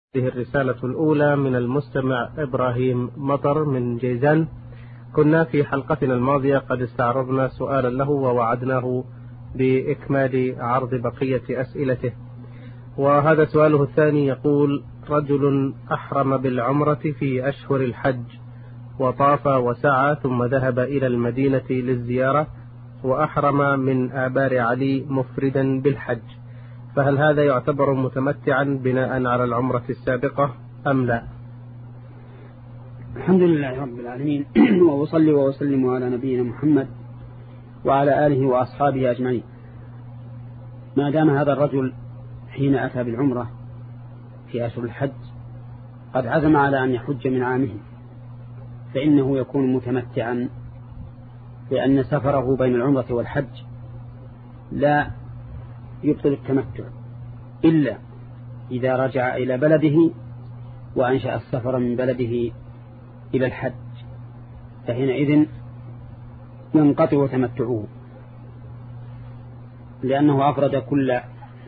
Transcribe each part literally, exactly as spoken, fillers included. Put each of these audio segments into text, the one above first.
هذه الرسالة الأولى من المستمع إبراهيم مطر من جيزان. كنا في حلقتنا الماضية قد استعرضنا سؤالا له ووعدناه بإكمال عرض بقية أسئلته، وهذا سؤاله الثاني. يقول: رجل أحرم بالعمرة في أشهر الحج وطاف وسعى ثم ذهب إلى المدينة للزيارة وأحرم من آبار علي مفردا بالحج، فهل هذا يعتبر متمتعا بناء على العمرة السابقة أم لا؟ الحمد لله رب العالمين، وأصلي وأسلم على نبينا محمد وعلى آله وأصحابه أجمعين. ما دام هذا الرجل حين أتى بالعمرة في أشهر الحج قد عزم على أن يحج من عامه، فإنه يكون متمتعا، لأن سفره بين العمرة والحج لا يبطل التمتع إلا إذا رجع إلى بلده وأنشأ السفر من بلده إلى الحج، فحينئذ ينقطع تمتعه، لأنه أفرد كل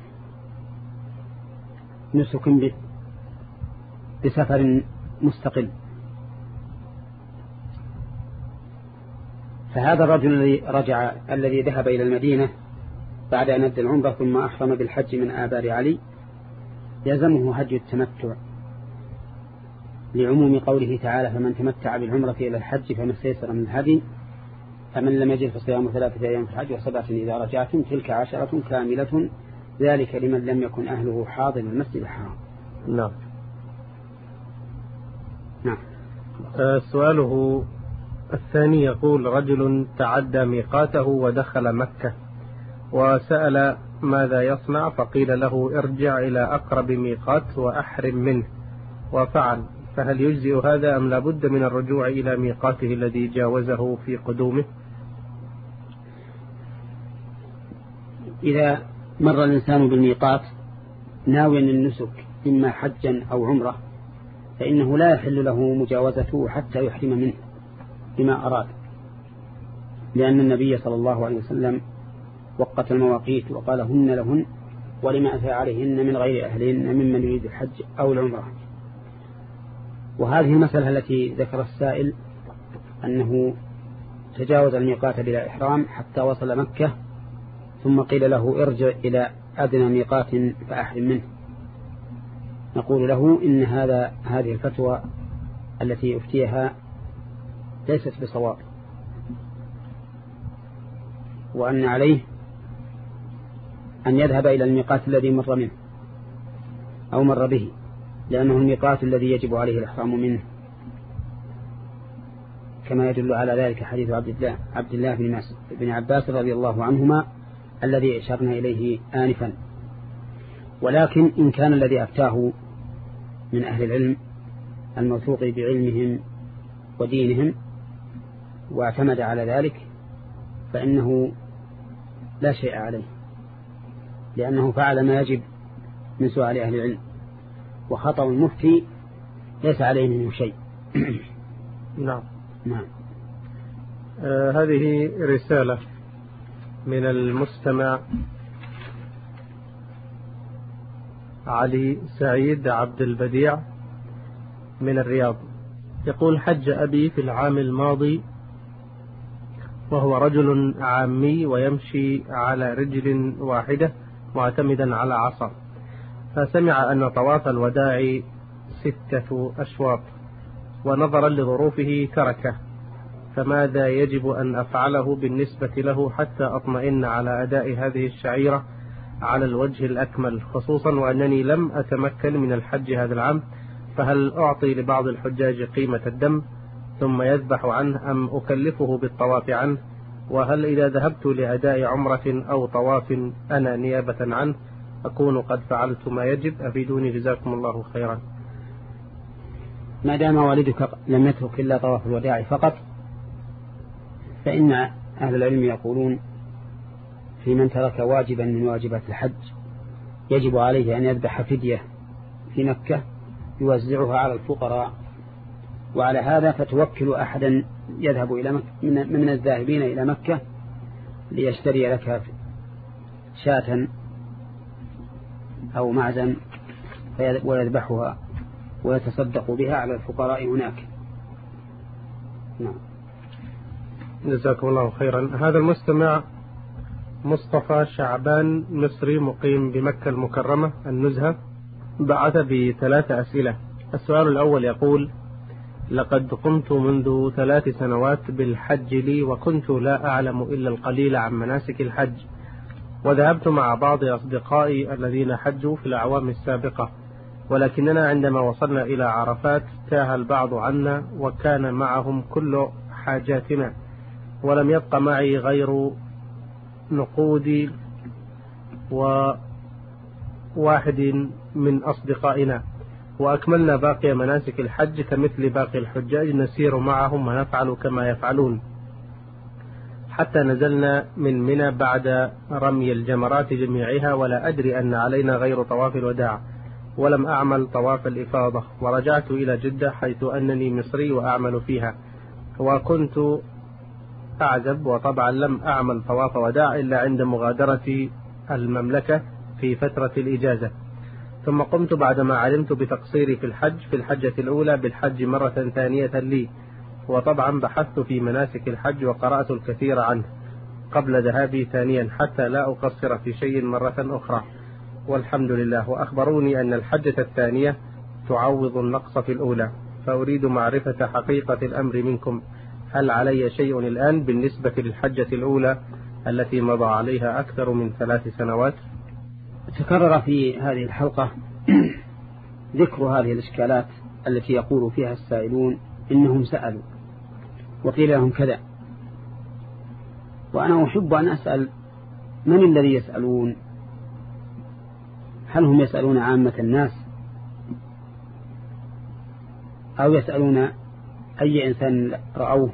نسك بسفر مستقل. فهذا الرجل الذي رجع الذي ذهب إلى المدينة بعد أن أدى العمرة ثم أحرم بالحج من آبار علي يلزمه حج التمتع، لعموم قوله تعالى: فمن تمتع بالعمرة إلى الحج فما استيسر من الهدي، فمن لم يجد فصيام ثلاثة أيام في الحج وسبعة إذا رجعتم تلك عشرة كاملة ذلك لمن لم يكن أهله حاضر المسجد الحرام. نعم. نعم. آه سؤاله الثاني يقول: رجل تعدى ميقاته ودخل مكة وسأل ماذا يصنع، فقيل له: ارجع إلى أقرب ميقات وأحرم منه، وفعل، فهل يجزئ هذا أم لابد من الرجوع إلى ميقاته الذي جاوزه في قدومه؟ إذا مر الإنسان بالميقات ناويا النسك إما حجا أو عمرة فإنه لا يحل له مجاوزته حتى يحرم منه بما أراد، لأن النبي صلى الله عليه وسلم وقت المواقيت وقال: هن لهن ولما أتى عليهن من غير أهلهن ممن يريد الحج أو العمرة. وهذه المسألة التي ذكر السائل أنه تجاوز الميقات بلا إحرام حتى وصل مكة ثم قيل له: ارجع إلى أدنى ميقات فأحرم منه، نقول له: إن هذا هذه الفتوى التي أفتيها ليست بصواب، وأن عليه أن يذهب إلى الميقات الذي مر منه أو مر به، لأنه الميقات الذي يجب عليه الإحرام منه، كما يدل على ذلك حديث عبد الله عبد الله بن عباس رضي الله عنهما الذي أشرنا إليه آنفا. ولكن إن كان الذي أفتاه من أهل العلم الموثوق بعلمهم ودينهم واعتمد على ذلك فإنه لا شيء عليه، لأنه فعل ما يجب من سؤال أهل العلم، وخطأ المفتي ليس عليه منه شيء. نعم. نعم. آه هذه رسالة من المستمع علي سعيد عبد البديع من الرياض. يقول: حج أبي في العام الماضي وهو رجل عامي ويمشي على رجل واحدة معتمدا على عصا، فسمع أن طواف الوداع ستة أشواط ونظرا لظروفه تركه، فماذا يجب أن أفعله بالنسبة له حتى أطمئن على أداء هذه الشعيرة على الوجه الأكمل، خصوصا وأنني لم أتمكن من الحج هذا العام، فهل أعطي لبعض الحجاج قيمة الدم ثم يذبح عنه أم أكلفه بالطواف عنه؟ وهل إذا ذهبت لأداء عمرة أو طواف أنا نيابة عنه أكون قد فعلت ما يجب؟ أفيدوني جزاكم الله خيرا. ما دام والدك لم يترك إلا طواف الوداع فقط فإن أهل العلم يقولون في من ترك واجبا من واجبات الحج يجب عليه أن يذبح فدية في مكة يوزعها على الفقراء، وعلى هذا فتوكل أحدا يذهب إلى مكة من الذاهبين إلى مكة ليشتري لك شاة أو معزا ويذبحها ويتصدق بها على الفقراء هناك. نعم. جزاكم الله خيرا. هذا المستمع مصطفى شعبان مصري مقيم بمكة المكرمة النزهة بعث بثلاث أسئلة. السؤال الأول يقول: لقد قمت منذ ثلاث سنوات بالحج لي، وكنت لا أعلم إلا القليل عن مناسك الحج، وذهبت مع بعض أصدقائي الذين حجوا في الأعوام السابقة، ولكننا عندما وصلنا إلى عرفات تاه البعض عنا وكان معهم كل حاجاتنا، ولم يبق معي غير نقودي وواحد من أصدقائنا، وأكملنا باقي مناسك الحج كمثل باقي الحجاج، نسير معهم ونفعل كما يفعلون حتى نزلنا من منى بعد رمي الجمرات جميعها، ولا أدري أن علينا غير طواف الوداع، ولم أعمل طواف الإفاضة، ورجعت إلى جدة حيث أنني مصري وأعمل فيها، وكنت أعزب، وطبعا لم أعمل طواف وداع إلا عند مغادرة المملكة في فترة الإجازة. ثم قمت بعدما علمت بتقصيري في الحج في الحجة الأولى بالحج مرة ثانية لي، وطبعا بحثت في مناسك الحج وقرأت الكثير عنه قبل ذهابي ثانيا حتى لا أقصر في شيء مرة أخرى، والحمد لله. وأخبروني أن الحجة الثانية تعوض النقص في الأولى، فأريد معرفة حقيقة الأمر منكم، هل علي شيء الآن بالنسبة للحجة الأولى التي مضى عليها أكثر من ثلاث سنوات؟ تكرر في هذه الحلقة ذكر هذه الإشكالات التي يقول فيها السائلون إنهم سألوا وقيل لهم كذا، وأنا أحب أن أسأل: من الذي يسألون؟ هل هم يسألون عامة الناس أو يسألون أي إنسان رأوه؟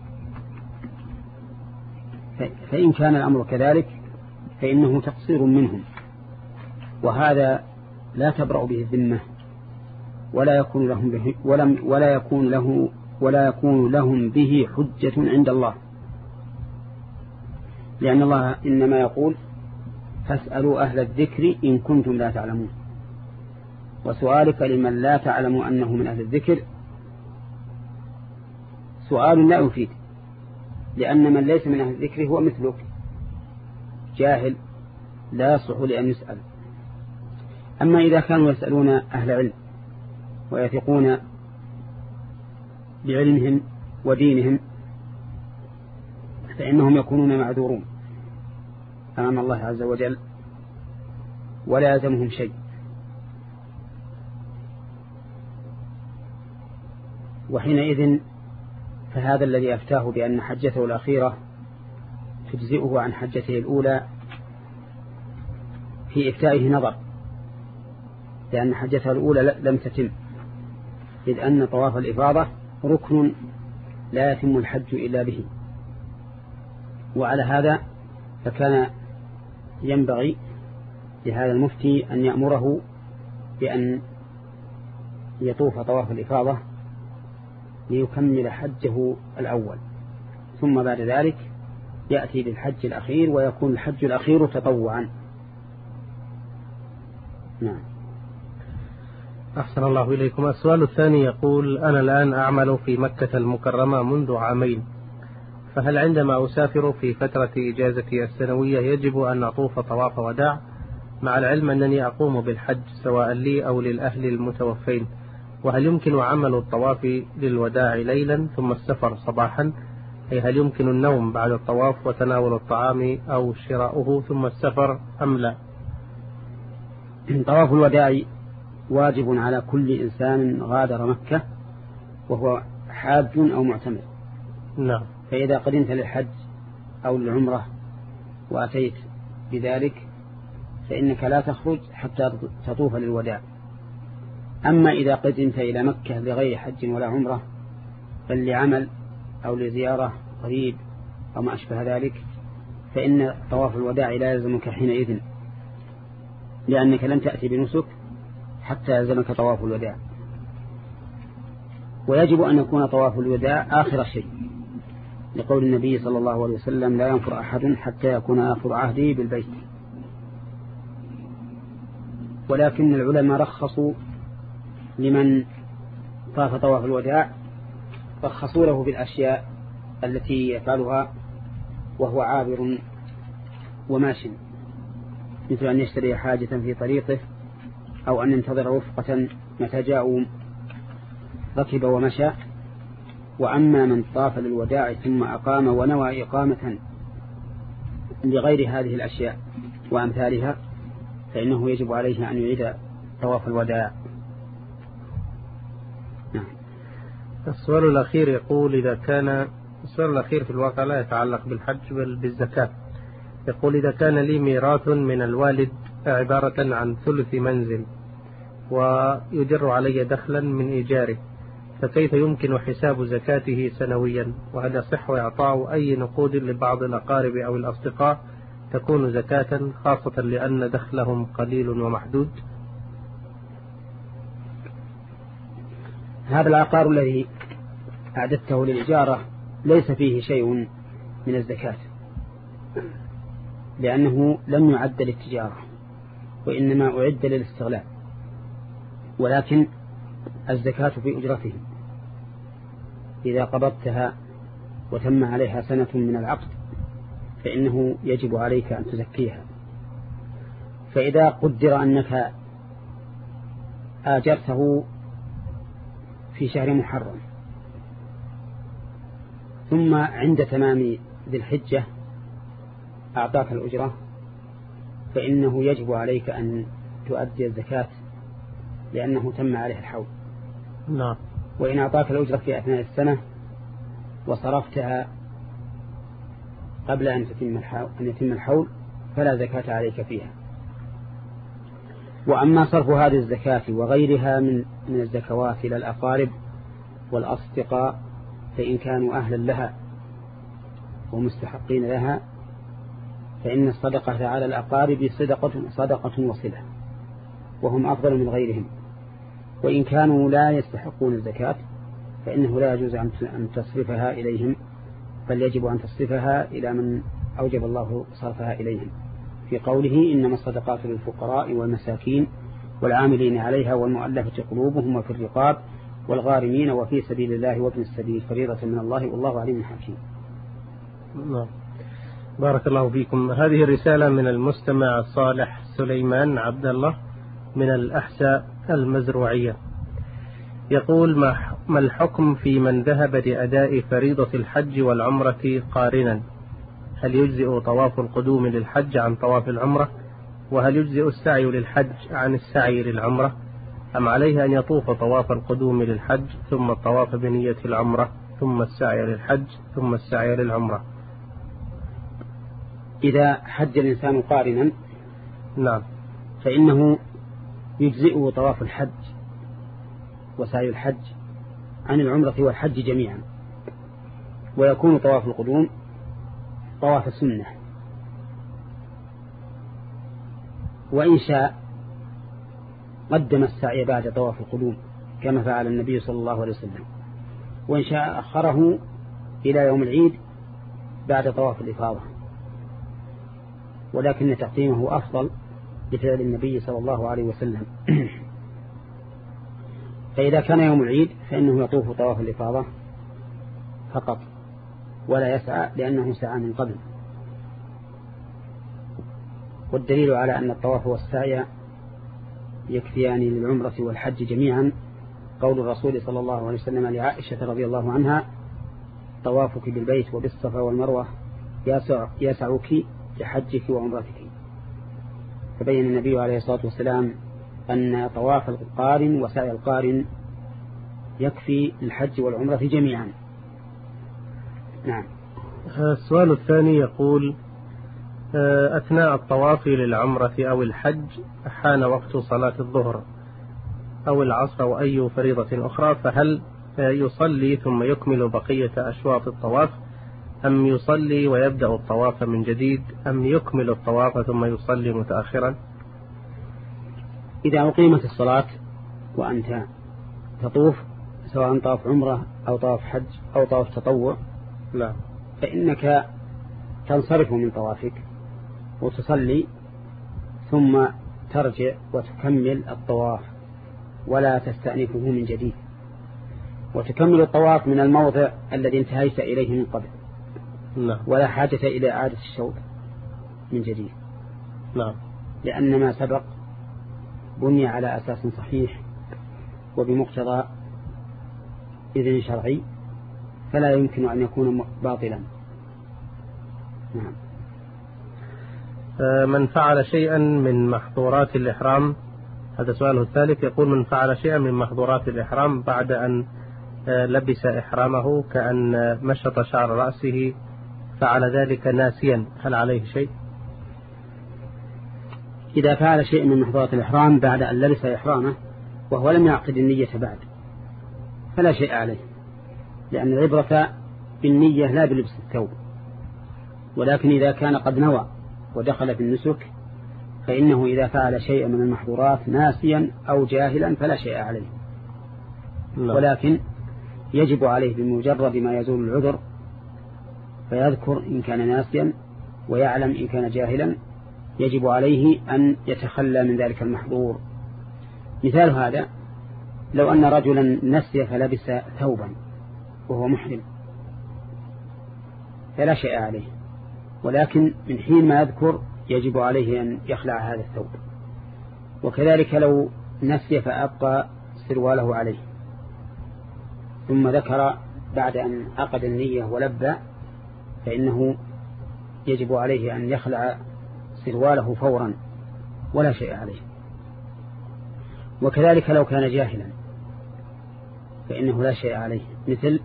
فإن كان الأمر كذلك فإنه تقصير منهم، وهذا لا تبرأ به الذمة، ولا يكون لهم به ولم ولا يكون له ولا يكون لهم به حجة عند الله، لأن الله إنما يقول: فاسألوا أهل الذكر إن كنتم لا تعلمون. وسؤالك لمن لا تعلم أنه من أهل الذكر سؤال لا يفيد، لأن من ليس من أهل الذكر هو مثلك جاهل لا يصح لأن يسأل. أما إذا كانوا يسألون أهل علم ويثقون بعلمهم ودينهم فإنهم يكونون معذورون أمام الله عز وجل ولا يلزمهم شيء. وحينئذ فهذا الذي أفتاه بأن حجته الأخيرة تجزئه عن حجته الأولى في إفتائه نظر، لأن حجته الأولى لم تتم، إذ أن طواف الإفاضة ركن لا يتم الحج إلا به. وعلى هذا فكان ينبغي لهذا المفتي أن يأمره بأن يطوف طواف الإفاضة ليكمل حجه الأول، ثم بعد ذلك يأتي بالحج الأخير ويكون الحج الأخير تطوعا. نعم. أحسن الله إليكم. السؤال الثاني يقول: أنا الآن أعمل في مكة المكرمة منذ عامين، فهل عندما أسافر في فترة إجازتي السنوية يجب أن أطوف طواف وداع، مع العلم أنني أقوم بالحج سواء لي أو للأهل المتوفين؟ وهل يمكن عمل الطواف للوداع ليلا ثم السفر صباحا، أي هل يمكن النوم بعد الطواف وتناول الطعام أو شراؤه ثم السفر أم لا؟ طواف الوداع واجب على كل إنسان غادر مكة وهو حاج أو معتمر. نعم. فإذا قدمت للحج أو للعمرة وأتيت بذلك فإنك لا تخرج حتى تطوف للوداع. أما إذا قدمت إلى مكة لغير حج ولا عمرة بل لعمل أو لزيارة قريب أو ما أشبه ذلك فإن طواف الوداع لا يلزمك حينئذ، لأنك لن تأتي بنسك حتى يلزمك طواف الوداع. ويجب أن يكون طواف الوداع آخر شيء، لقول النبي صلى الله عليه وسلم: لا ينفر أحد حتى يكون آخر عهده بالبيت. ولكن العلماء رخصوا لمن طاف طواف الوداع رخصوا له بالأشياء التي يفعلها وهو عابر وماش، مثل أن يشتري حاجة في طريقه، أو أن ينتظر رفقة متى جاءوا ركب ومشى. وأما من طاف للوداع ثم أقام ونوى إقامة لغير هذه الأشياء وأمثالها فإنه يجب عليه أن يعيد طواف الوداع. نعم. السؤال الأخير يقول إذا كان السؤال الأخير في الواقع لا يتعلق بالحج بل بالزكاة. يقول إذا كان لي ميراث من الوالد عبارة عن ثلث منزل ويدر علي دخلا من إيجاره، فكيف يمكن حساب زكاته سنويا؟ وهل يصح إعطاء أي نقود لبعض الأقارب أو الأصدقاء تكون زكاة، خاصة لأن دخلهم قليل ومحدود؟ هذا العقار الذي أعددته للإجارة ليس فيه شيء من الزكاة، لأنه لم يعد للتجارة وإنما أعد للاستغلال، ولكن الزكاة في أجرته. إذا قبضتها وتم عليها سنة من العقد فإنه يجب عليك أن تزكيها. فإذا قدر أنك آجرته في شهر محرم ثم عند تمام ذي الحجة أعطاك الأجرة فإنه يجب عليك أن تؤدي الزكاة لأنه تم عليه الحول. نعم. وإن أعطاك الأجرة في أثناء السنة وصرفتها قبل أن يتم الحول فلا زكاة عليك فيها. وأما صرف هذه الزكاة وغيرها من من الزكوات إلى الأقارب والأصدقاء فإن كانوا أهلا لها ومستحقين لها فإن الصدقة على الأقارب صدقة, صدقة وصلة وهم أفضل من غيرهم. وإن كانوا لا يستحقون الزكاة فإنه لا يجوز أن تصرفها إليهم، بل يجب أن تصرفها إلى من أوجب الله صرفها إليهم في قوله إنما الصدقات للفقراء والمساكين والعاملين عليها والمؤلفة قلوبهم وفي الرقاب والغارمين وفي سبيل الله وابن السبيل فريضة من الله والله عليم حكيم. نعم. بارك الله فيكم. هذه الرسالة من المستمع صالح سليمان عبد الله من الأحساء المزروعية، يقول ما الحكم في من ذهب لأداء فريضة الحج والعمرة قارنا؟ هل يجزئ طواف القدوم للحج عن طواف العمرة؟ وهل يجزئ السعي للحج عن السعي للعمرة؟ أم عليه أن يطوف طواف القدوم للحج ثم الطواف بنية العمرة ثم السعي للحج ثم السعي للعمرة؟ إذا حج الإنسان قارنا نعم فإنه يجزئه طواف الحج وسعي الحج عن العمرة والحج جميعا، ويكون طواف القدوم طواف السنة. وإن شاء قدم السعي بعد طواف القدوم كما فعل النبي صلى الله عليه وسلم، وإن شاء أخره إلى يوم العيد بعد طواف الإفاضة، ولكن تقديمه أفضل بفعل النبي صلى الله عليه وسلم. فإذا كان يوم العيد فإنه يطوف طواف الإفاضة فقط ولا يسعى لأنه سعى من قبل. والدليل على أن الطواف والسعي يكفيان للعمرة والحج جميعا قول الرسول صلى الله عليه وسلم لعائشة رضي الله عنها طوافك بالبيت وبالصفا والمروة يسع يسعك لحجك وعمرتك. فبين النبي عليه الصلاة والسلام أن طواف القارن وسعي القارن يكفي الحج والعمرة جميعا. نعم. السؤال الثاني يقول أثناء الطواف للعمرة أو الحج حان وقت صلاة الظهر أو العصر أو أي فريضة أخرى، فهل يصلي ثم يكمل بقية أشواط الطواف أم يصلي ويبدأ الطواف من جديد أم يكمل الطواف ثم يصلي متأخرا؟ إذا أقيمت الصلاة وأنت تطوف سواء طواف عمرة أو طواف حج أو طواف تطوع لا فإنك تنصرف من طوافك وتصلي ثم ترجع وتكمل الطواف ولا تستأنفه من جديد، وتكمل الطواف من الموضع الذي انتهيت إليه من قبل. نعم. ولا حاجة إلى إعادة الشوط من جديد. نعم. لأن ما سبق بني على أساس صحيح وبمقتضى إذن شرعي، فلا يمكن أن يكون باطلا. نعم. من فعل شيئا من محظورات الإحرام، هذا سؤاله الثالث، يقول من فعل شيئا من محظورات الإحرام بعد أن لبس إحرامه كأن مشط شعر رأسه، فعل ذلك ناسيا، هل عليه شيء؟ إذا فعل شيء من محظورات الإحرام بعد أن لبس إحرامه وهو لم يعقد النية بعد فلا شيء عليه، لأن العبرة بالنية لا بلبس الثوب. ولكن إذا كان قد نوى ودخل في النسك فإنه إذا فعل شيئا من المحظورات ناسيا أو جاهلا فلا شيء عليه. لا. ولكن يجب عليه بمجرد ما يزول العذر فيذكر إن كان ناسيا ويعلم إن كان جاهلا، يجب عليه أن يتخلى من ذلك المحظور. مثال هذا لو أن رجلا نسي فلبس ثوبا وهو محرم فلا شيء عليه، ولكن من حين ما يذكر يجب عليه أن يخلع هذا الثوب. وكذلك لو نسي فأبقى سرواله عليه ثم ذكر بعد أن عقد النية ولبى فإنه يجب عليه أن يخلع سرواله فورا ولا شيء عليه. وكذلك لو كان جاهلا فإنه لا شيء عليه، مثل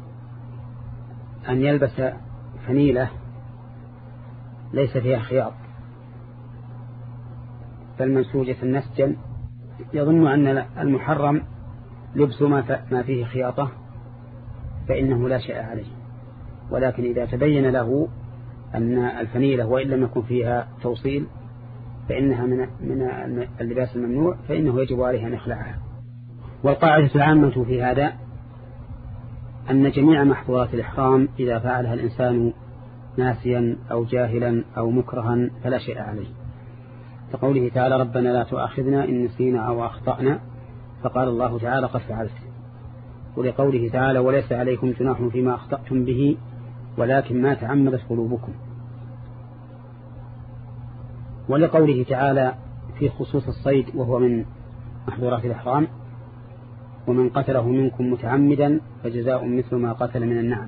أن يلبس فنيلة ليس فيها خياط فالمنسوجة النسجا يظن أن المحرم لبس ما فيه خياطة فإنه لا شيء عليه. ولكن إذا تبين له أن الفنيلة وإن لم يكن فيها توصيل فإنها من من اللباس الممنوع فإنه يجب عليه أن يخلعها. والقاعدة العامة في هذا أن جميع محظورات الإحرام إذا فعلها الإنسان ناسيا أو جاهلا أو مكرها فلا شيء عليه، كقوله تعالى ربنا لا تؤاخذنا إن نسينا أو أخطأنا، فقال الله تعالى قد فعلت. ولقوله تعالى وليس عليكم جناح فيما أخطأتم به ولكن ما تعمدت قلوبكم. ولقوله تعالى في خصوص الصيد وهو من محظورات الإحرام ومن قتله منكم متعمدا فجزاء مثل ما قتل من النعم.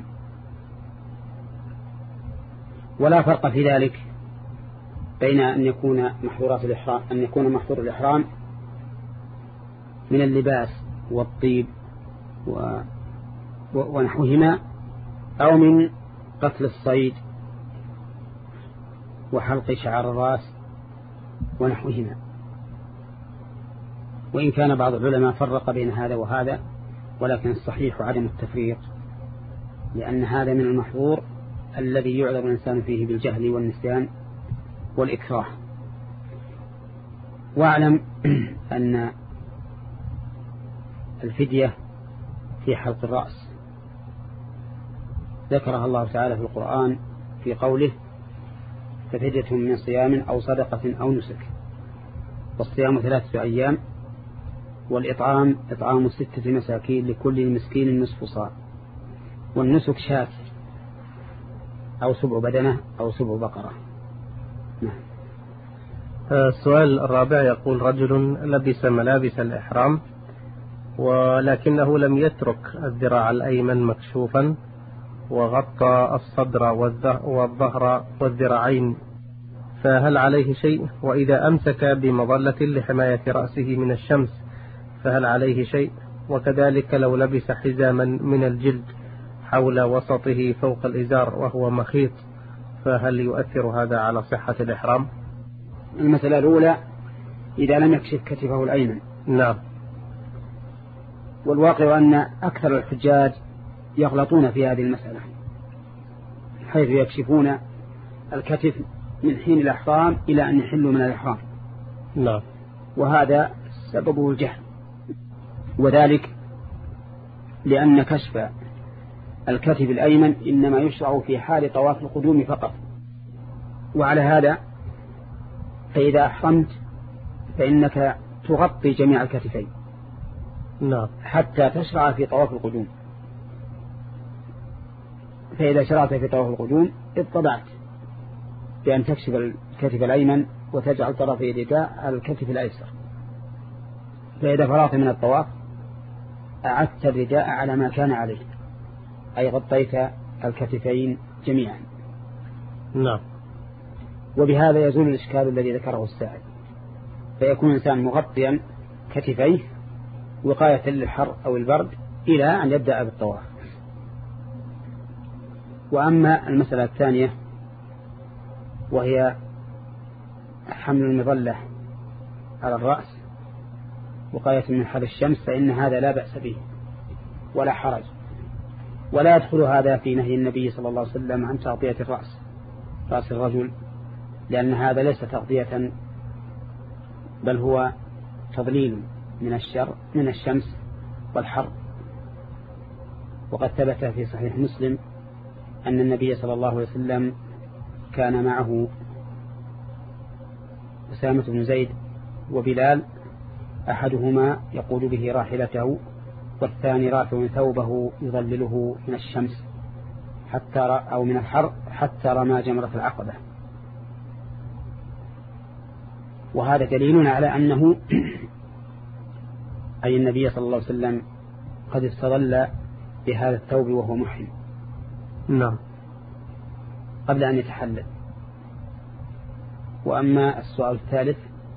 ولا فرق في ذلك بين أن يكون محظورات الإحرام أن يكون محظور الإحرام من اللباس والطيب و... ونحوهما أو من قتل الصيد وحلق شعر الرأس ونحوهما. وإن كان بعض العلماء فرق بين هذا وهذا، ولكن الصحيح عدم التفريق، لأن هذا من المحظور الذي يعذر الإنسان فيه بالجهل والنسيان والإكراه. واعلم أن الفدية في حلق الرأس ذكرها الله تعالى في القرآن في قوله ففدية من صيام أو صدقة أو نسك. والصيام ثلاثة أيام، والإطعام إطعام ستة مساكين لكل مسكين نصف صاع، والنسك شاة أو سبع بدنة أو سبع بقرة. نعم. السؤال الرابع يقول رجل لبس ملابس الإحرام ولكنه لم يترك الذراع الأيمن مكشوفا وغطى الصدر والظهر والذراعين، فهل عليه شيء؟ وإذا أمسك بمظلة لحماية رأسه من الشمس فهل عليه شيء؟ وكذلك لو لبس حزاما من الجلد حول وسطه فوق الإزار وهو مخيط فهل يؤثر هذا على صحة الإحرام؟ المسألة الأولى إذا لم يكشف كتفه الأيمن. نعم. والواقع أن أكثر الحجاج يغلطون في هذه المسألة حيث يكشفون الكتف من حين الإحرام إلى أن يحلوا من الإحرام. نعم. وهذا سببه الجهل، وذلك لأن كشف الكتف الأيمن إنما يشرع في حال طواف القدوم فقط. وعلى هذا فإذا أحرمت فإنك تغطي جميع الكتفين نعم. حتى تشرع في طواف القدوم. فإذا شرعت في طواف القدوم اتضعت بأن تكشف الكتف الأيمن وتجعل طرفي الرداء على الكتف الأيسر. فإذا فرغت من الطواف أعدت الرداء على ما كان عليه، أي غطيت الكتفين جميعا. نعم. وبهذا يزول الإشكال الذي ذكره السائل، فيكون الإنسان مغطيا كتفيه وقاية للحر أو البرد إلى أن يبدأ بالطواف. وأما المسألة الثانية وهي حمل المظلة على الرأس وقاية من حر الشمس، فإن هذا لا بأس به ولا حرج، ولا يدخل هذا في نهي النبي صلى الله عليه وسلم عن تغطية الرأس رأس الرجل، لأن هذا ليس تغطية بل هو تضليل من الشر من الشمس والحر. وقد ثبت في صحيح مسلم أن النبي صلى الله عليه وسلم كان معه أسامة بن زيد وبلال، أحدهما يقود به راحلته والثاني رافع ثوبه يظلله من الشمس حتى أو من الحر حتى رمى جمرة العقبة. وهذا دليل على أنه أي النبي صلى الله عليه وسلم قد استظل بهذا الثوب وهو محرم. نعم. قبل أن يتحلل. وأما السؤال الثالث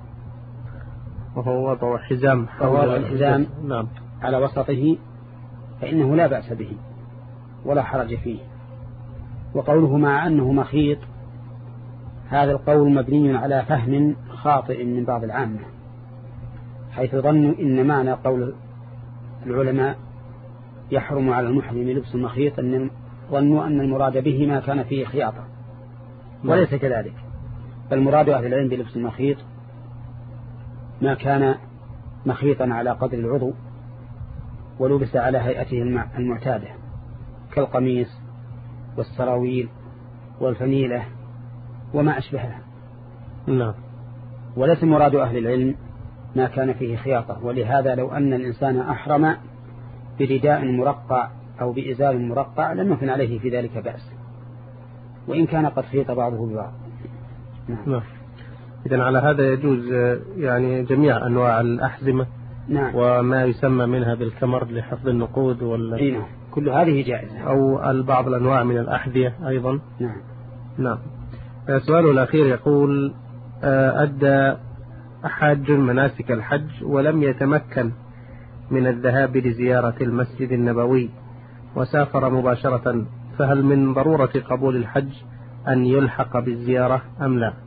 وهو وضع حزام وضع الحزام نعم. على وسطه فإنه لا بأس به ولا حرج فيه. وقوله مع أنه مخيط، هذا القول مبني على فهم خاطئ من بعض العامة، حيث ظنوا إن معنى قول العلماء يحرم على المحرم لبس المخيط أن ظنوا أن المراد به ما كان فيه خياطة، وليس كذلك. فالمراد أهل العلم بلبس المخيط ما كان مخيطا على قدر العضو ولبس على هيئته المعتادة كالقميص والسراويل والفنيلة وما أشبهها. نعم. وليس مراد أهل العلم ما كان فيه خياطة. ولهذا لو أن الإنسان أحرم برداء مرقع أو بإزار مرقع لم يكن عليه في ذلك بأس، وإن كان قد خيط بعضه ببعض. نعم. نعم. إذن على هذا يجوز يعني جميع أنواع الأحزمة. نعم. وما يسمى منها بالكمر لحفظ النقود ولا نعم. كل هذه جائزة، أو البعض الأنواع من الأحذية أيضا. نعم. نعم. السؤال الأخير يقول: أدى حاج مناسك الحج ولم يتمكن من الذهاب لزيارة المسجد النبوي وسافر مباشرة، فهل من ضرورة قبول الحج أن يلحق بالزيارة أم لا؟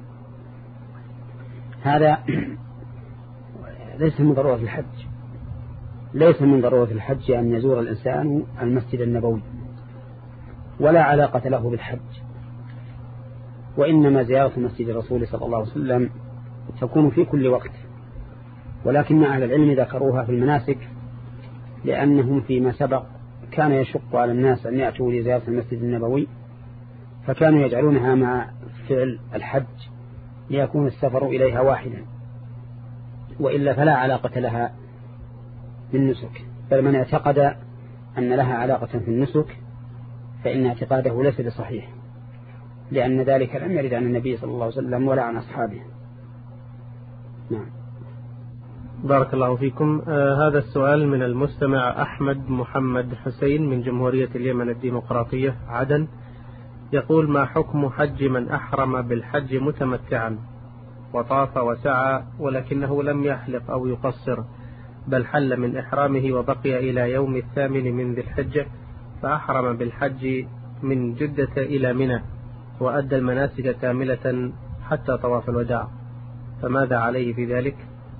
هذا ليس من ضرورة الحج، ليس من ضرورة الحج أن يزور الإنسان المسجد النبوي، ولا علاقة له بالحج. وإنما زيارة مسجد الرسول صلى الله عليه وسلم تكون في كل وقت، ولكن أهل العلم ذكروها في المناسك لأنهم فيما سبق كان يشق على الناس أن يأتوا لزيارة المسجد النبوي، فكانوا يجعلونها مع فعل الحج ليكون السفر إليها واحدا، وإلا فلا علاقة لها بالنسك. بل من اعتقد أن لها علاقة في النسك فإن اعتقاده ليس بصحيح، لأن ذلك لم يرد عن النبي صلى الله عليه وسلم ولا عن أصحابه. نعم. بارك الله فيكم. آه هذا السؤال من المستمع أحمد محمد حسين من جمهورية اليمن الديمقراطية عدن، يقول: ما حكم حج من أحرم بالحج متمتعا وطاف وسعى ولكنه لم يحلق أو يقصر، بل حل من إحرامه وبقي إلى يوم الثامن من ذي الحجة، فأحرم بالحج من جدة إلى منى وأدى المناسك كاملة حتى طواف الوداع، فماذا عليه في ذلك؟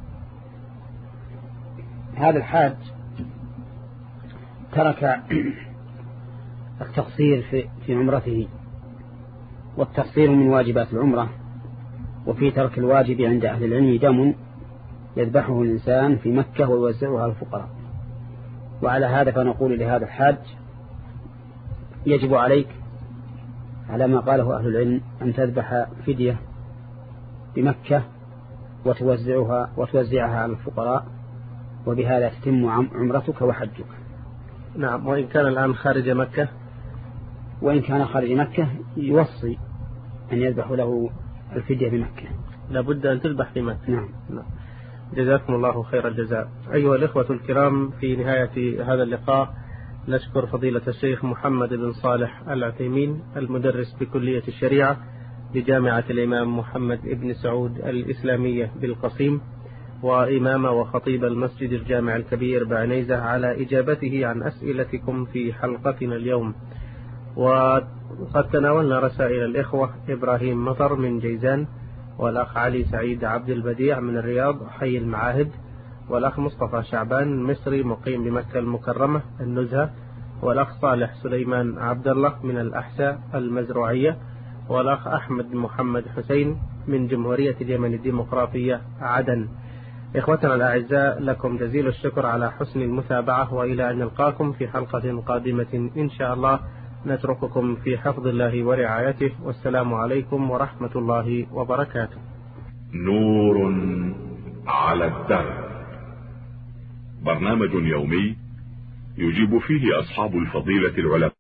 هذا الحاج ترك التقصير في, في عمرته، والتقصير من واجبات العمرة، وفي ترك الواجب عند أهل العلم دم يذبحه الإنسان في مكة ويوزعها على الفقراء. وعلى هذا فنقول لهذا الحاج: يجب عليك على ما قاله أهل العلم أن تذبح فدية بمكة وتوزعها وتوزعها على الفقراء وبهذا تتم عمرتك وحجك. نعم. وإن كان الآن خارج مكة وإن كان خارج مكة يوصي أن يذبح له الفدية بمكة، لابد أن تذبح في مكة. نعم. نعم. جزاكم الله خير الجزاء. أيها الإخوة الكرام، في نهاية هذا اللقاء نشكر فضيلة الشيخ محمد بن صالح العثيمين المدرس بكلية الشريعة بجامعة الإمام محمد بن سعود الإسلامية بالقصيم، وإمام وخطيب المسجد الجامع الكبير بعنيزة، على إجابته عن أسئلتكم في حلقتنا اليوم. وقد تناولنا رسائل الإخوة إبراهيم مطر من جيزان، والأخ علي سعيد عبد البديع من الرياض حي المعاهد، والأخ مصطفى شعبان مصري مقيم بمكة المكرمة النزهة، والأخ صالح سليمان عبد الله من الأحساء المزروعية، والأخ أحمد محمد حسين من جمهورية اليمن الديمقراطية عدن. إخوتنا الأعزاء، لكم جزيل الشكر على حسن المتابعة، وإلى أن نلقاكم في حلقة قادمة إن شاء الله، نترككم في حفظ الله ورعايته، والسلام عليكم ورحمة الله وبركاته. نور على الدرب، برنامج يومي يجيب فيه أصحاب الفضيلة العلماء